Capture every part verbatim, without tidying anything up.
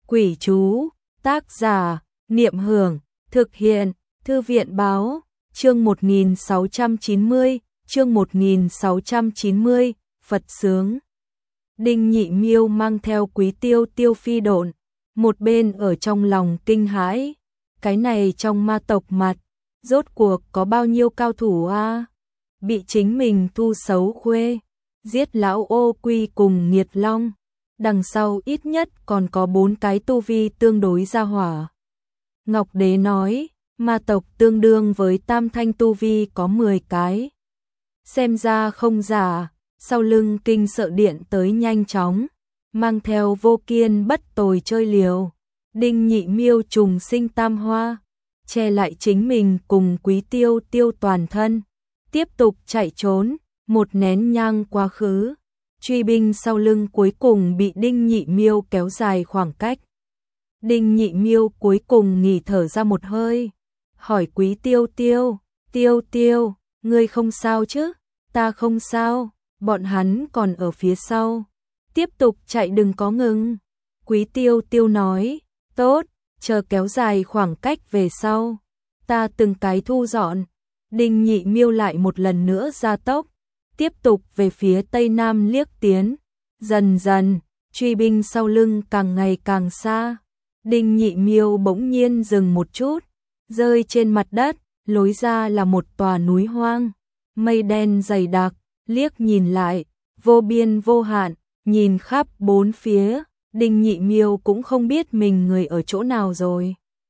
Quỷ chú, tác giả, Niệm Hưởng, thực hiện, Thư viện báo, chương một nghìn sáu trăm chín mươi, chương một nghìn sáu trăm chín mươi, Phật sướng. Đinh Nhị Miêu mang theo Quý Tiêu Tiêu phi độn, một bên ở trong lòng kinh hãi, cái này trong ma tộc mặt, rốt cuộc có bao nhiêu cao thủ a? À? Bị chính mình thu xấu khuê, giết lão ô quy cùng nghiệt long, đằng sau ít nhất còn có bốn cái tu vi tương đối gia hỏa. Ngọc Đế nói, ma tộc tương đương với tam thanh tu vi có mười cái. Xem ra không giả, sau lưng kinh sợ điện tới nhanh chóng, mang theo vô kiên bất tồi chơi liều. Đinh Nhị Miêu trùng sinh tam hoa, che lại chính mình cùng Quý Tiêu Tiêu toàn thân, tiếp tục chạy trốn, một nén nhang quá khứ. Truy binh sau lưng cuối cùng bị Đinh Nhị Miêu kéo dài khoảng cách. Đinh Nhị Miêu cuối cùng nghỉ thở ra một hơi, hỏi Quý Tiêu Tiêu, Tiêu Tiêu, ngươi không sao chứ? Ta không sao, bọn hắn còn ở phía sau. Tiếp tục chạy đừng có ngừng. Quý Tiêu Tiêu nói, tốt, chờ kéo dài khoảng cách về sau. Ta từng cái thu dọn. Đinh Nhị Miêu lại một lần nữa gia tốc, tiếp tục về phía tây nam liếc tiến. Dần dần, truy binh sau lưng càng ngày càng xa. Đinh Nhị Miêu bỗng nhiên dừng một chút, rơi trên mặt đất, lối ra là một tòa núi hoang. Mây đen dày đặc, liếc nhìn lại, vô biên vô hạn, nhìn khắp bốn phía, Đinh Nhị Miêu cũng không biết mình người ở chỗ nào rồi.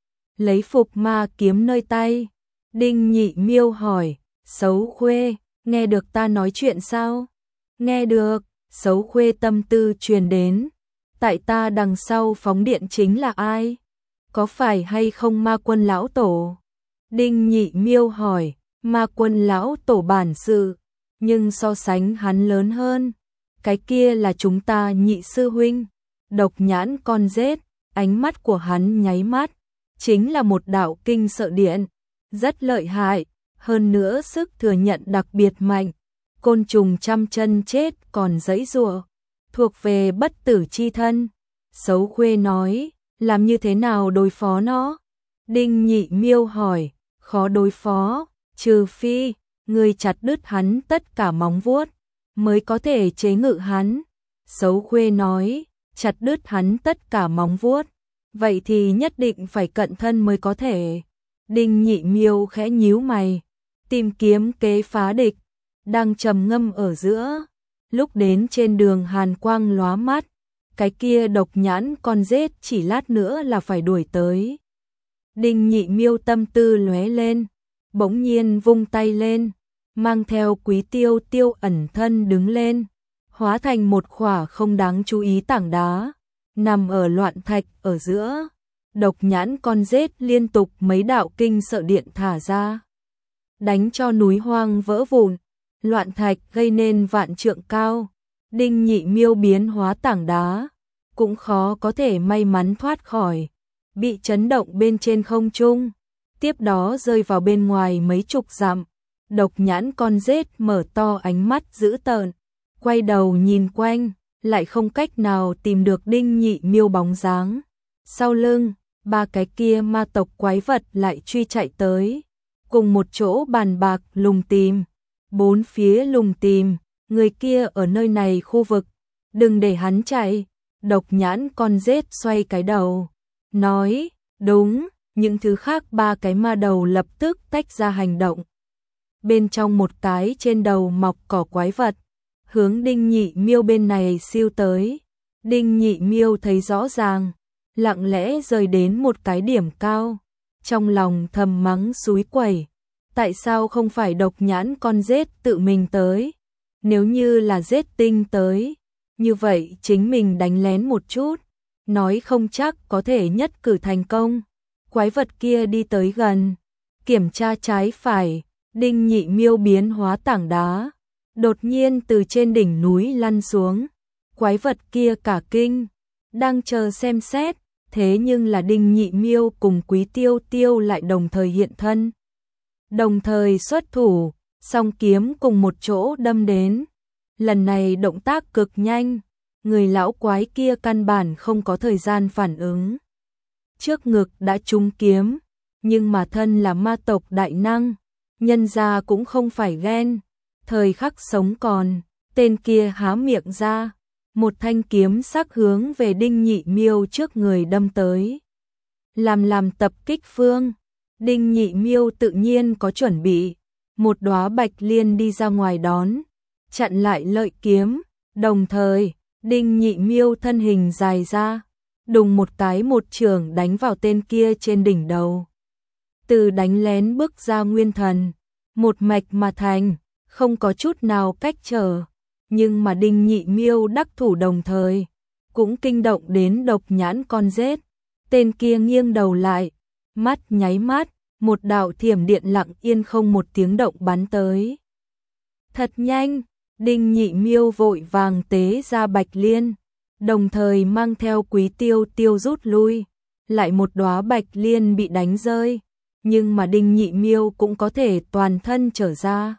Lấy phục ma kiếm nơi tay, Đinh Nhị Miêu hỏi, Xấu Khuê, nghe được ta nói chuyện sao? Nghe được, Xấu Khuê tâm tư truyền đến. Tại ta đằng sau phóng điện chính là ai? Có phải hay không Ma Quân lão tổ? Đinh Nhị Miêu hỏi, Ma Quân lão tổ bản sự, nhưng so sánh hắn lớn hơn. Cái kia là chúng ta Nhị sư huynh. Độc Nhãn con rết, ánh mắt của hắn nháy mắt, chính là một đạo kinh sợ điện, rất lợi hại, hơn nữa sức thừa nhận đặc biệt mạnh. Côn trùng trăm chân chết còn giãy giụa, thuộc về bất tử chi thân. Xấu Khuê nói, làm như thế nào đối phó nó? Đinh Nhị Miêu hỏi, khó đối phó, trừ phi người chặt đứt hắn tất cả móng vuốt mới có thể chế ngự hắn. Xấu Khuê nói, chặt đứt hắn tất cả móng vuốt, vậy thì nhất định phải cận thân mới có thể. Đinh Nhị Miêu khẽ nhíu mày, tìm kiếm kế phá địch, đang trầm ngâm ở giữa. Lúc đến trên đường hàn quang lóa mắt, cái kia Độc Nhãn con rết chỉ lát nữa là phải đuổi tới. Đinh Nhị Miêu tâm tư lóe lên, bỗng nhiên vung tay lên, mang theo Quý Tiêu Tiêu ẩn thân đứng lên, hóa thành một khỏa không đáng chú ý tảng đá, nằm ở loạn thạch ở giữa. Độc Nhãn con rết liên tục mấy đạo kinh sợ điện thả ra, đánh cho núi hoang vỡ vụn, loạn thạch gây nên vạn trượng cao. Đinh Nhị Miêu biến hóa tảng đá, cũng khó có thể may mắn thoát khỏi, bị chấn động bên trên không trung, tiếp đó rơi vào bên ngoài mấy chục dặm. Độc Nhãn con rết mở to ánh mắt dữ tợn, quay đầu nhìn quanh, lại không cách nào tìm được Đinh Nhị Miêu bóng dáng. Sau lưng, ba cái kia ma tộc quái vật lại truy chạy tới, cùng một chỗ bàn bạc lùng tìm. Bốn phía lùng tìm, người kia ở nơi này khu vực, đừng để hắn chạy. Độc Nhãn con rết xoay cái đầu, nói, đúng. Những thứ khác ba cái ma đầu lập tức tách ra hành động. Bên trong một cái trên đầu mọc cỏ quái vật, hướng Đinh Nhị Miêu bên này siêu tới. Đinh Nhị Miêu thấy rõ ràng, lặng lẽ rời đến một cái điểm cao, trong lòng thầm mắng xúi quẩy. Tại sao không phải Độc Nhãn con rết tự mình tới? Nếu như là rết tinh tới, như vậy chính mình đánh lén một chút, nói không chắc có thể nhất cử thành công. Quái vật kia đi tới gần, kiểm tra trái phải, Đinh Nhị Miêu biến hóa tảng đá, đột nhiên từ trên đỉnh núi lăn xuống. Quái vật kia cả kinh, đang chờ xem xét, thế nhưng là Đinh Nhị Miêu cùng Quý Tiêu Tiêu lại đồng thời hiện thân, đồng thời xuất thủ, song kiếm cùng một chỗ đâm đến. Lần này động tác cực nhanh, người lão quái kia căn bản không có thời gian phản ứng. Trước ngực đã trúng kiếm, nhưng mà thân là ma tộc đại năng, nhân gia cũng không phải ghen. Thời khắc sống còn, tên kia há miệng ra, một thanh kiếm sắc hướng về Đinh Nhị Miêu trước người đâm tới. Làm làm tập kích phương, Đinh Nhị Miêu tự nhiên có chuẩn bị, một đóa bạch liên đi ra ngoài đón, chặn lại lợi kiếm, đồng thời, Đinh Nhị Miêu thân hình dài ra, đùng một cái một chưởng đánh vào tên kia trên đỉnh đầu. Từ đánh lén bước ra nguyên thần, một mạch mà thành, không có chút nào cách trở, nhưng mà Đinh Nhị Miêu đắc thủ đồng thời, cũng kinh động đến độc nhãn con rết. Tên kia nghiêng đầu lại, mắt nháy mắt, một đạo thiểm điện lặng yên không một tiếng động bắn tới. Thật nhanh, Đinh Nhị Miêu vội vàng tế ra bạch liên, đồng thời mang theo Quý Tiêu Tiêu rút lui, lại một đóa bạch liên bị đánh rơi, nhưng mà Đinh Nhị Miêu cũng có thể toàn thân trở ra.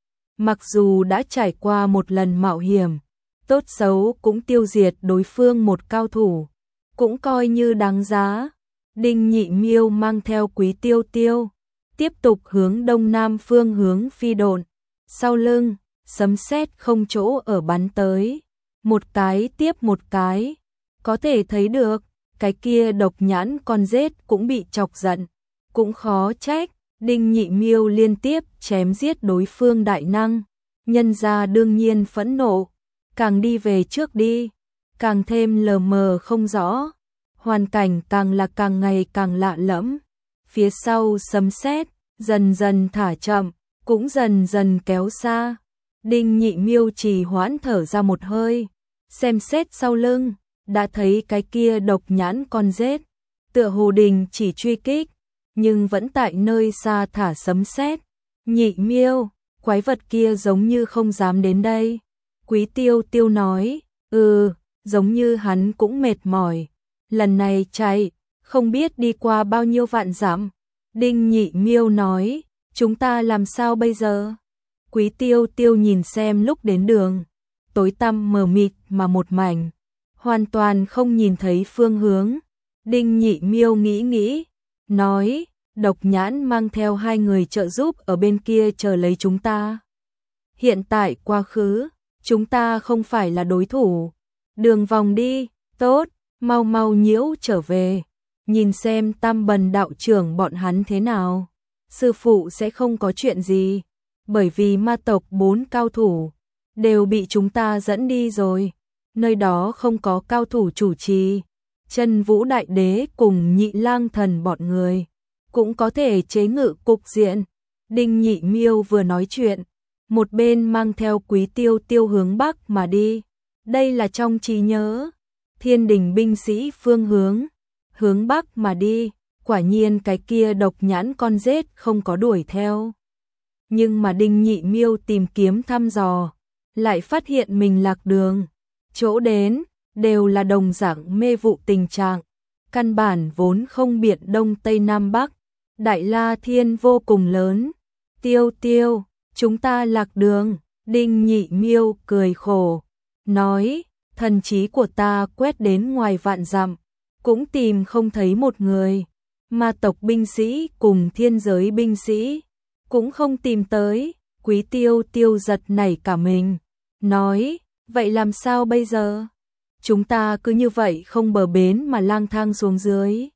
Mặc dù đã trải qua một lần mạo hiểm, tốt xấu cũng tiêu diệt đối phương một cao thủ, cũng coi như đáng giá. Đinh Nhị Miêu mang theo Quý Tiêu Tiêu, tiếp tục hướng đông nam phương hướng phi độn, sau lưng, sấm sét không chỗ ở bắn tới, một cái tiếp một cái, có thể thấy được, cái kia độc nhãn con rết cũng bị chọc giận, cũng khó trách, Đinh Nhị Miêu liên tiếp chém giết đối phương đại năng, nhân gia đương nhiên phẫn nộ, càng đi về trước đi, càng thêm lờ mờ không rõ, hoàn cảnh càng là càng ngày càng lạ lẫm, phía sau sấm sét dần dần thả chậm, cũng dần dần kéo xa. Đinh Nhị Miêu trì hoãn thở ra một hơi, xem xét sau lưng, đã thấy cái kia độc nhãn con rết, tựa hồ đình chỉ truy kích, nhưng vẫn tại nơi xa thả sấm sét. Nhị Miêu, quái vật kia giống như không dám đến đây. Quý Tiêu Tiêu nói, ừ, giống như hắn cũng mệt mỏi, lần này chạy, không biết đi qua bao nhiêu vạn dặm. Đinh Nhị Miêu nói, chúng ta làm sao bây giờ? Quý Tiêu Tiêu nhìn xem lúc đến đường, tối tăm mờ mịt mà một mảnh, hoàn toàn không nhìn thấy phương hướng. Đinh Nhị Miêu nghĩ nghĩ, nói, độc nhãn mang theo hai người trợ giúp ở bên kia chờ lấy chúng ta. Hiện tại quá khứ, chúng ta không phải là đối thủ. Đường vòng đi, tốt, mau mau nhiễu trở về, nhìn xem Tam Bần đạo trưởng bọn hắn thế nào. Sư phụ sẽ không có chuyện gì, bởi vì ma tộc bốn cao thủ đều bị chúng ta dẫn đi rồi, nơi đó không có cao thủ chủ trì. Chân Vũ Đại Đế cùng Nhị Lang Thần bọn người cũng có thể chế ngự cục diện. Đinh Nhị Miêu vừa nói chuyện, một bên mang theo Quý Tiêu Tiêu hướng bắc mà đi. Đây là trong trí nhớ, Thiên Đình binh sĩ phương hướng, hướng bắc mà đi, quả nhiên cái kia độc nhãn con rết không có đuổi theo. Nhưng mà Đinh Nhị Miêu tìm kiếm thăm dò, lại phát hiện mình lạc đường, chỗ đến đều là đồng dạng mê vụ tình trạng, căn bản vốn không biệt đông tây nam bắc, Đại La Thiên vô cùng lớn. Tiêu Tiêu, chúng ta lạc đường. Đinh Nhị Miêu cười khổ, nói, thần trí của ta quét đến ngoài vạn dặm, cũng tìm không thấy một người, ma tộc binh sĩ cùng thiên giới binh sĩ cũng không tìm tới. Quý Tiêu Tiêu giật nảy cả mình, nói, vậy làm sao bây giờ? Chúng ta cứ như vậy không bờ bến mà lang thang xuống dưới.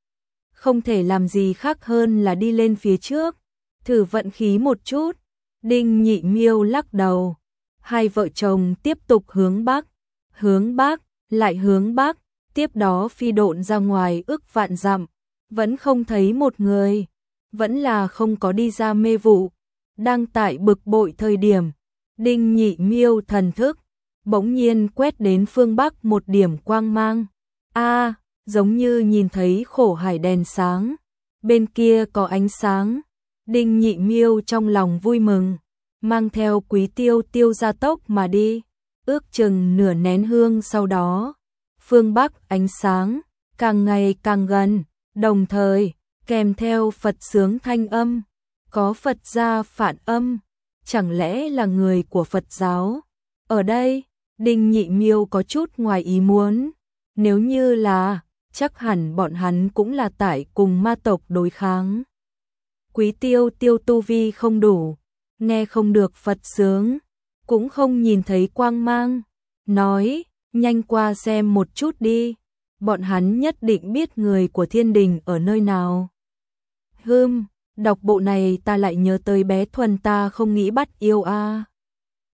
Không thể làm gì khác hơn là đi lên phía trước, thử vận khí một chút. Đinh Nhị Miêu lắc đầu, hai vợ chồng tiếp tục hướng bắc, hướng bắc, lại hướng bắc, tiếp đó phi độn ra ngoài ước vạn dặm, vẫn không thấy một người, vẫn là không có đi ra mê vụ. Đang tại bực bội thời điểm, Đinh Nhị Miêu thần thức bỗng nhiên quét đến phương bắc một điểm quang mang. A, giống như nhìn thấy khổ hải đèn sáng, bên kia có ánh sáng. Đinh Nhị Miêu trong lòng vui mừng, mang theo Quý Tiêu Tiêu ra tốc mà đi, ước chừng nửa nén hương sau đó, phương bắc ánh sáng càng ngày càng gần, đồng thời kèm theo Phật sướng thanh âm, có Phật gia phản âm, chẳng lẽ là người của Phật giáo ở đây? Đinh Nhị Miêu có chút ngoài ý muốn, nếu như là, chắc hẳn bọn hắn cũng là tại cùng ma tộc đối kháng. Quý Tiêu Tiêu tu vi không đủ, nghe không được Phật sướng, cũng không nhìn thấy quang mang, nói, nhanh qua xem một chút đi, bọn hắn nhất định biết người của thiên đình ở nơi nào. Hừm, đọc bộ này ta lại nhớ tới bé Thuần ta không nghĩ bắt yêu a.